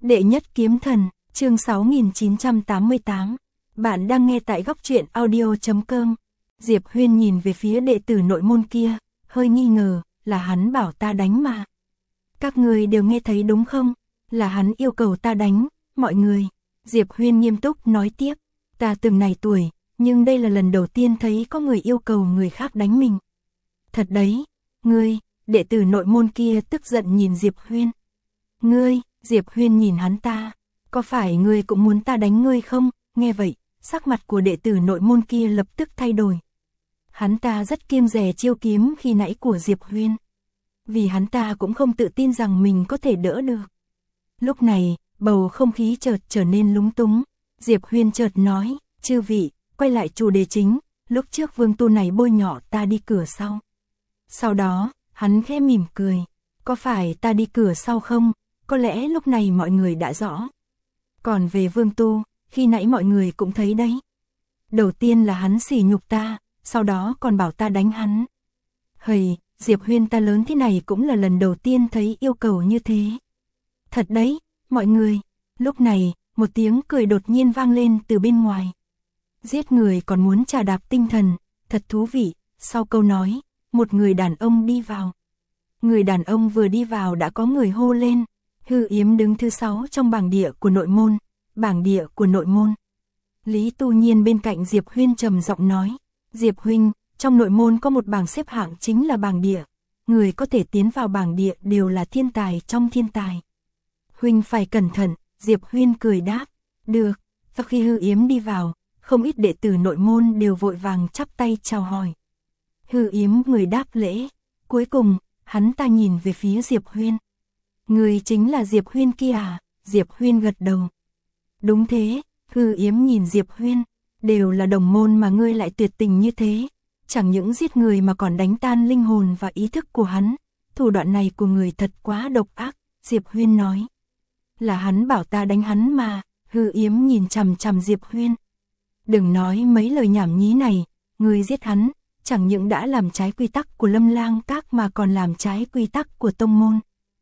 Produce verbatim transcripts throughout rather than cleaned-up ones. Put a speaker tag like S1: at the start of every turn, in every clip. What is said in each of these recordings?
S1: Đệ nhất kiếm thần, chương sáu nghìn chín trăm tám mươi tám. Bạn đang nghe tại góc truyện audio chấm com. Diệp Huyên nhìn về phía đệ tử nội môn kia, hơi nghi ngờ, là hắn bảo ta đánh mà. Các người đều nghe thấy đúng không? Là hắn yêu cầu ta đánh, mọi người. Diệp Huyên nghiêm túc nói tiếp, ta từng này tuổi, nhưng đây là lần đầu tiên thấy có người yêu cầu người khác đánh mình. Thật đấy, ngươi, đệ tử nội môn kia tức giận nhìn Diệp Huyên. Ngươi, Diệp Huyên nhìn hắn ta, có phải ngươi cũng muốn ta đánh ngươi không? Nghe vậy, sắc mặt của đệ tử nội môn kia lập tức thay đổi. Hắn ta rất kiêng dè chiêu kiếm khi nãy của Diệp Huyên. Vì hắn ta cũng không tự tin rằng mình có thể đỡ được. Lúc này, bầu không khí chợt trở nên lúng túng. Diệp Huyên chợt nói, chư vị, quay lại chủ đề chính, lúc trước vương tu này bôi nhọ ta đi cửa sau. Sau đó, hắn khẽ mỉm cười, có phải ta đi cửa sau không? Có lẽ lúc này mọi người đã rõ. Còn về vương tu, khi nãy mọi người cũng thấy đấy. Đầu tiên là hắn sỉ nhục ta, sau đó còn bảo ta đánh hắn. Hầy, Diệp Huyên ta lớn thế này cũng là lần đầu tiên thấy yêu cầu như thế. Thật đấy, mọi người. Lúc này, một tiếng cười đột nhiên vang lên từ bên ngoài. Giết người còn muốn trà đạp tinh thần, thật thú vị. Sau câu nói, một người đàn ông đi vào. Người đàn ông vừa đi vào đã có người hô lên. Hư Yếm đứng thứ sáu trong bảng địa của nội môn. Bảng địa của nội môn. Lý Tu Nhiên bên cạnh Diệp Huyên trầm giọng nói. Diệp huynh, trong nội môn có một bảng xếp hạng chính là bảng địa. Người có thể tiến vào bảng địa đều là thiên tài trong thiên tài. Huynh phải cẩn thận, Diệp Huyên cười đáp. Được, sau khi Hư Yếm đi vào, không ít đệ tử nội môn đều vội vàng chắp tay chào hỏi. Hư Yếm người đáp lễ. Cuối cùng, hắn ta nhìn về phía Diệp Huyên. Người chính là Diệp Huyên kia à? Diệp Huyên gật đầu. Đúng thế, Hư Yếm nhìn Diệp Huyên. Đều là đồng môn mà ngươi lại tuyệt tình như thế. Chẳng những giết người mà còn đánh tan linh hồn và ý thức của hắn. Thủ đoạn này của người thật quá độc ác, Diệp Huyên nói. Là hắn bảo ta đánh hắn mà, Hư Yếm nhìn chằm chằm Diệp Huyên. Đừng nói mấy lời nhảm nhí này, ngươi giết hắn, chẳng những đã làm trái quy tắc của Lâm Lang Các mà còn làm trái quy tắc của tông môn.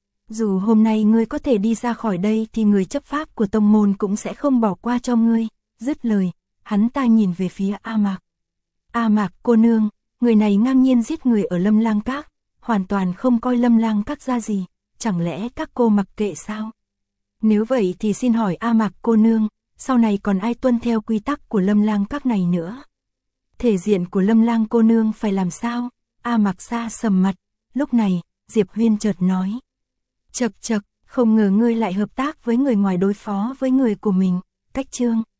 S1: Dù hôm nay ngươi có thể đi ra khỏi đây thì người chấp pháp của tông môn cũng sẽ không bỏ qua cho ngươi. Dứt lời, hắn ta nhìn về phía A Mạc. A Mạc cô nương, người này ngang nhiên giết người ở Lâm Lang Các, hoàn toàn không coi Lâm Lang Các ra gì, chẳng lẽ các cô mặc kệ sao? Nếu vậy thì xin hỏi A Mạc cô nương, sau này còn ai tuân theo quy tắc của Lâm Lang Các này nữa? Thể diện của Lâm Lang cô nương phải làm sao? A Mạc xa sầm mặt, lúc này, Diệp Huyên chợt nói. Chậc chậc, không ngờ ngươi lại hợp tác với người ngoài đối phó với người của mình, cách chương.